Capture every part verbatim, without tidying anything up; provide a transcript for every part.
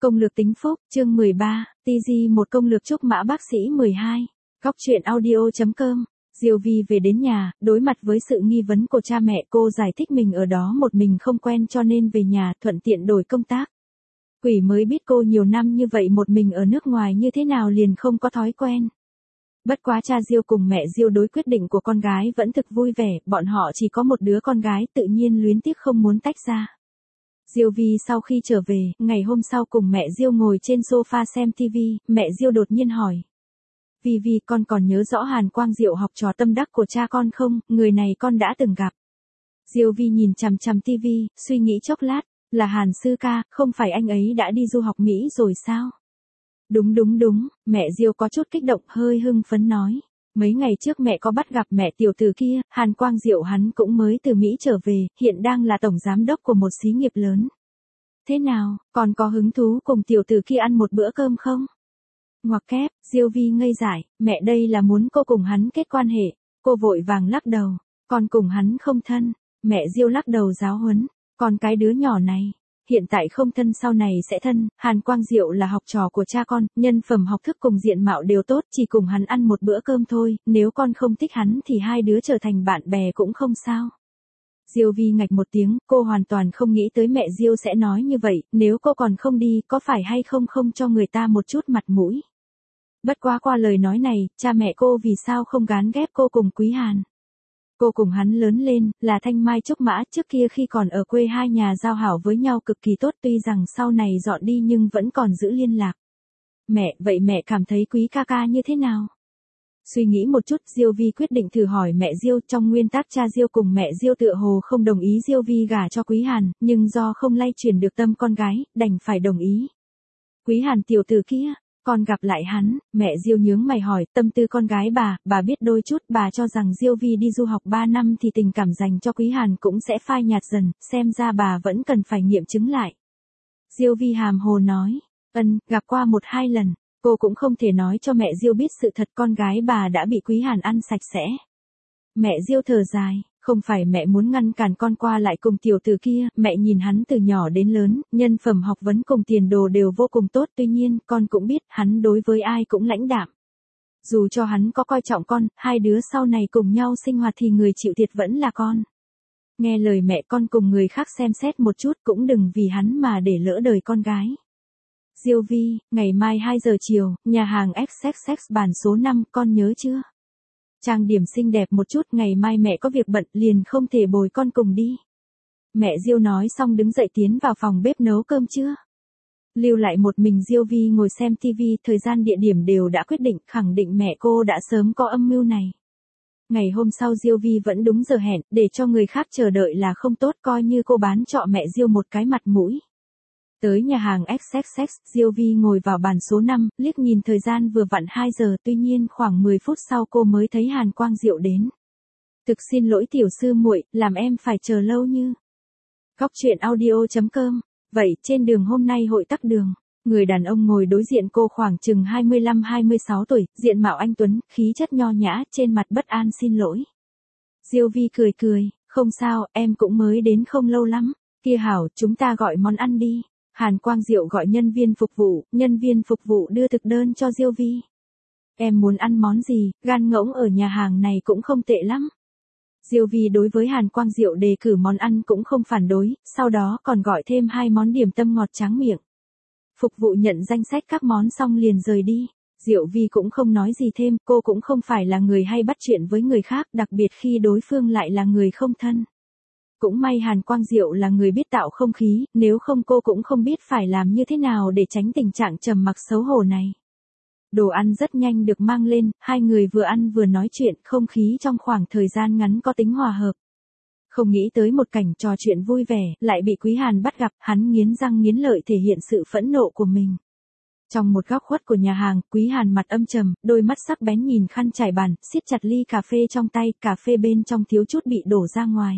Công lược tính phúc, chương mười ba, tê giê một công lược chúc mã bác sĩ mười hai. Góc truyện audio.com. Diêu Vi về đến nhà, đối mặt với sự nghi vấn của cha mẹ, cô giải thích mình ở đó một mình không quen cho nên về nhà, thuận tiện đổi công tác. Quỷ mới biết cô nhiều năm như vậy một mình ở nước ngoài như thế nào liền không có thói quen. Bất quá cha Diêu cùng mẹ Diêu đối quyết định của con gái vẫn thực vui vẻ, bọn họ chỉ có một đứa con gái tự nhiên luyến tiếc không muốn tách ra. Diêu Vi sau khi trở về, ngày hôm sau cùng mẹ Diêu ngồi trên sofa xem ti vi, mẹ Diêu đột nhiên hỏi. Vi Vi, con còn nhớ rõ Hàn Quang Diệu học trò tâm đắc của cha con không, người này con đã từng gặp. Diêu Vi nhìn chằm chằm ti vi, suy nghĩ chốc lát, là Hàn sư ca, không phải anh ấy đã đi du học Mỹ rồi sao? Đúng đúng đúng, mẹ Diêu có chút kích động hơi hưng phấn nói. Mấy ngày trước mẹ có bắt gặp mẹ tiểu tử kia, Hàn Quang Diệu hắn cũng mới từ Mỹ trở về, hiện đang là tổng giám đốc của một xí nghiệp lớn. Thế nào, còn có hứng thú cùng tiểu tử kia ăn một bữa cơm không? Ngoặc kép, Diêu Vi ngây dại, mẹ đây là muốn cô cùng hắn kết quan hệ, cô vội vàng lắc đầu, con cùng hắn không thân, mẹ Diêu lắc đầu giáo huấn, còn cái đứa nhỏ này. Hiện tại không thân sau này sẽ thân, Hàn Quang Diệu là học trò của cha con, nhân phẩm học thức cùng diện mạo đều tốt, chỉ cùng hắn ăn một bữa cơm thôi, nếu con không thích hắn thì hai đứa trở thành bạn bè cũng không sao. Diêu Vi ngạch một tiếng, cô hoàn toàn không nghĩ tới mẹ Diêu sẽ nói như vậy, nếu cô còn không đi, có phải hay không không cho người ta một chút mặt mũi. Bất quá qua lời nói này, cha mẹ cô vì sao không gán ghép cô cùng Quý Hàn. Cô cùng hắn lớn lên, là thanh mai trúc mã, trước kia khi còn ở quê hai nhà giao hảo với nhau cực kỳ tốt, tuy rằng sau này dọn đi nhưng vẫn còn giữ liên lạc. Mẹ, vậy mẹ cảm thấy Quý ca ca như thế nào? Suy nghĩ một chút, Diêu Vi quyết định thử hỏi mẹ Diêu, trong nguyên tắc cha Diêu cùng mẹ Diêu tựa hồ không đồng ý Diêu Vi gả cho Quý Hàn, nhưng do không lay chuyển được tâm con gái, đành phải đồng ý. Quý Hàn tiểu tử kia, con gặp lại hắn, mẹ Diêu nhướng mày hỏi, tâm tư con gái bà, bà biết đôi chút, bà cho rằng Diêu Vi đi du học ba năm thì tình cảm dành cho Quý Hàn cũng sẽ phai nhạt dần, xem ra bà vẫn cần phải nghiệm chứng lại. Diêu Vi hàm hồ nói, ân, gặp qua một hai lần, cô cũng không thể nói cho mẹ Diêu biết sự thật con gái bà đã bị Quý Hàn ăn sạch sẽ. Mẹ Diêu thở dài. Không phải mẹ muốn ngăn cản con qua lại cùng tiểu tử kia, mẹ nhìn hắn từ nhỏ đến lớn, nhân phẩm học vấn cùng tiền đồ đều vô cùng tốt, tuy nhiên, con cũng biết, hắn đối với ai cũng lãnh đạm. Dù cho hắn có coi trọng con, hai đứa sau này cùng nhau sinh hoạt thì người chịu thiệt vẫn là con. Nghe lời mẹ, con cùng người khác xem xét một chút, cũng đừng vì hắn mà để lỡ đời con gái. Diêu Vi, ngày mai hai giờ chiều, nhà hàng ích ích ích bàn số năm, con nhớ chưa? Trang điểm xinh đẹp một chút, ngày mai mẹ có việc bận liền không thể bồi con cùng đi. Mẹ Diêu nói xong đứng dậy tiến vào phòng bếp nấu cơm chưa. Lưu lại một mình Diêu Vi ngồi xem ti vi, thời gian địa điểm đều đã quyết định, khẳng định mẹ cô đã sớm có âm mưu này. Ngày hôm sau Diêu Vi vẫn đúng giờ hẹn, để cho người khác chờ đợi là không tốt, coi như cô bán trọ mẹ Diêu một cái mặt mũi. Tới nhà hàng ích ích ích, Diêu Vi ngồi vào bàn số năm, liếc nhìn thời gian vừa vặn hai giờ, tuy nhiên khoảng mười phút sau cô mới thấy Hàn Quang Diệu đến. Thực xin lỗi tiểu sư muội, làm em phải chờ lâu như. Góc truyện audio.com. Vậy, trên đường hôm nay hội tắc đường, người đàn ông ngồi đối diện cô khoảng chừng hai mươi lăm hai mươi sáu tuổi, diện mạo anh tuấn, khí chất nho nhã, trên mặt bất an xin lỗi. Diêu Vi cười cười, không sao, em cũng mới đến không lâu lắm, kia hảo, chúng ta gọi món ăn đi. Hàn Quang Diệu gọi nhân viên phục vụ, nhân viên phục vụ đưa thực đơn cho Diêu Vi. Em muốn ăn món gì, gan ngỗng ở nhà hàng này cũng không tệ lắm. Diêu Vi đối với Hàn Quang Diệu đề cử món ăn cũng không phản đối, sau đó còn gọi thêm hai món điểm tâm ngọt tráng miệng. Phục vụ nhận danh sách các món xong liền rời đi. Diệu Vi cũng không nói gì thêm, cô cũng không phải là người hay bắt chuyện với người khác, đặc biệt khi đối phương lại là người không thân. Cũng may Hàn Quang Diệu là người biết tạo không khí, nếu không cô cũng không biết phải làm như thế nào để tránh tình trạng trầm mặc xấu hổ này. Đồ ăn rất nhanh được mang lên, hai người vừa ăn vừa nói chuyện, không khí trong khoảng thời gian ngắn có tính hòa hợp. Không nghĩ tới một cảnh trò chuyện vui vẻ, lại bị Quý Hàn bắt gặp, hắn nghiến răng nghiến lợi thể hiện sự phẫn nộ của mình. Trong một góc khuất của nhà hàng, Quý Hàn mặt âm trầm, đôi mắt sắc bén nhìn khăn trải bàn, siết chặt ly cà phê trong tay, cà phê bên trong thiếu chút bị đổ ra ngoài.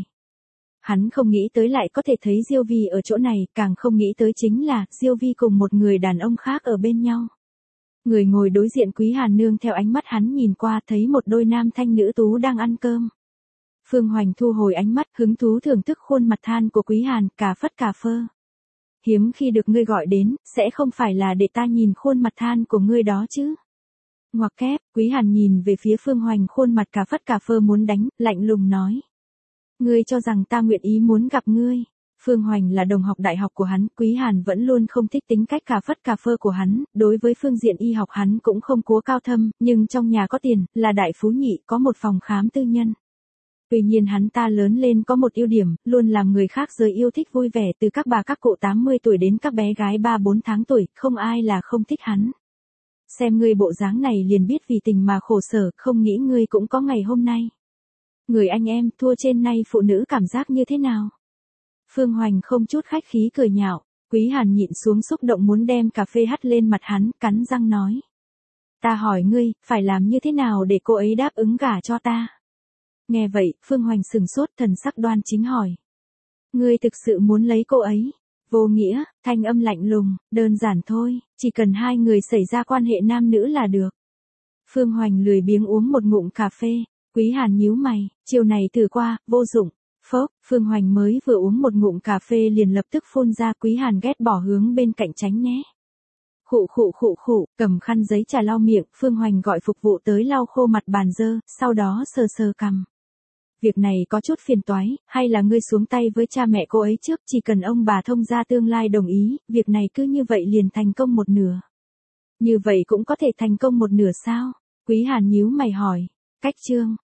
Hắn không nghĩ tới lại có thể thấy Diêu Vi ở chỗ này, càng không nghĩ tới chính là Diêu Vi cùng một người đàn ông khác ở bên nhau. Người ngồi đối diện Quý Hàn nương theo ánh mắt hắn nhìn qua thấy một đôi nam thanh nữ tú đang ăn cơm. Phương Hoành thu hồi ánh mắt, hứng thú thưởng thức khuôn mặt than của Quý Hàn, cà phất cà phơ. Hiếm khi được ngươi gọi đến, sẽ không phải là để ta nhìn khuôn mặt than của ngươi đó chứ. Ngoặc kép, Quý Hàn nhìn về phía Phương Hoành khuôn mặt cà phất cà phơ muốn đánh, lạnh lùng nói. Ngươi cho rằng ta nguyện ý muốn gặp ngươi. Phương Hoành là đồng học đại học của hắn, Quý Hàn vẫn luôn không thích tính cách cà phất cà phơ của hắn, đối với phương diện y học hắn cũng không cố cao thâm, nhưng trong nhà có tiền, là đại phú nhị, có một phòng khám tư nhân. Tuy nhiên hắn ta lớn lên có một ưu điểm, luôn làm người khác giới yêu thích vui vẻ, từ các bà các cụ tám mươi tuổi đến các bé gái ba bốn tháng tuổi, không ai là không thích hắn. Xem ngươi bộ dáng này liền biết vì tình mà khổ sở, không nghĩ ngươi cũng có ngày hôm nay. Người anh em thua trên nay phụ nữ cảm giác như thế nào? Phương Hoành không chút khách khí cười nhạo, Quý Hàn nhịn xuống xúc động muốn đem cà phê hắt lên mặt hắn, cắn răng nói. Ta hỏi ngươi, phải làm như thế nào để cô ấy đáp ứng gả cho ta? Nghe vậy, Phương Hoành sừng sốt, thần sắc đoan chính hỏi. Ngươi thực sự muốn lấy cô ấy? Vô nghĩa, thanh âm lạnh lùng, đơn giản thôi, chỉ cần hai người xảy ra quan hệ nam nữ là được. Phương Hoành lười biếng uống một ngụm cà phê, Quý Hàn nhíu mày, chiều này thử qua, vô dụng. Phốc, Phương Hoành mới vừa uống một ngụm cà phê liền lập tức phun ra, Quý Hàn ghét bỏ hướng bên cạnh tránh né. Khụ khụ khụ khụ, cầm khăn giấy trà lau miệng, Phương Hoành gọi phục vụ tới lau khô mặt bàn dơ, sau đó sờ sờ cằm. Việc này có chút phiền toái, hay là ngươi xuống tay với cha mẹ cô ấy trước, chỉ cần ông bà thông gia tương lai đồng ý, việc này cứ như vậy liền thành công một nửa. Như vậy cũng có thể thành công một nửa sao? Quý Hàn nhíu mày hỏi. Cách chương.